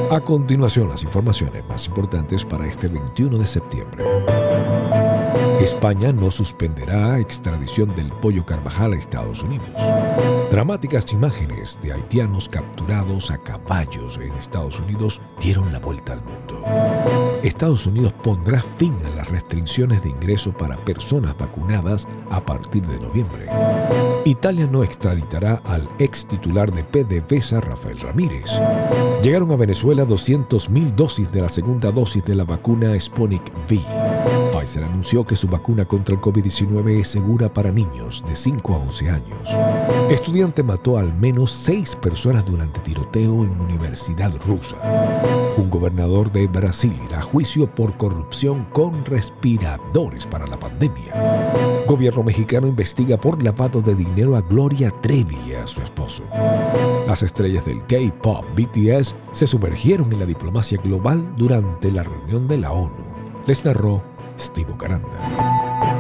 A continuación, las informaciones más importantes para este 21 de septiembre. España no suspenderá extradición del Pollo Carvajal a Estados Unidos. Dramáticas imágenes de haitianos capturados a caballos en Estados Unidos dieron la vuelta al mundo. Estados Unidos pondrá fin a las restricciones de ingreso para personas vacunadas a partir de noviembre. Italia no extraditará al ex titular de PDVSA, Rafael Ramírez. Llegaron a Venezuela 200.000 dosis de la segunda dosis de la vacuna Sputnik V. Pfizer anunció que su vacuna contra el COVID-19 es segura para niños de 5 a 11 años. Estudiante mató al menos 6 personas durante tiroteo en universidad rusa. Un gobernador de Brasil irá a juicio por corrupción con respiradores para la pandemia. Gobierno mexicano investiga por lavado de dinero a Gloria Trevi y a su esposo. Las estrellas del K-pop BTS se sumergieron en la diplomacia global durante la reunión de la ONU. Les narró Steve Caranda.